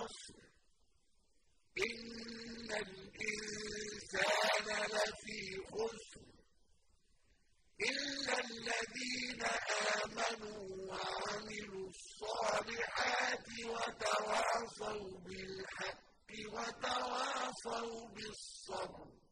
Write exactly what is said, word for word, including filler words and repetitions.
وَالْعَصْرِ إِنَّ الْإِنسَانَ لَفِي خُسْرٍ إِلَّا الَّذِينَ آمَنُوا وَعَمِلُوا الصَّالِحَاتِ وَتَوَاصَوْا بِالْحَقِّ وَتَوَاصَوْا بِالصَّبْرِ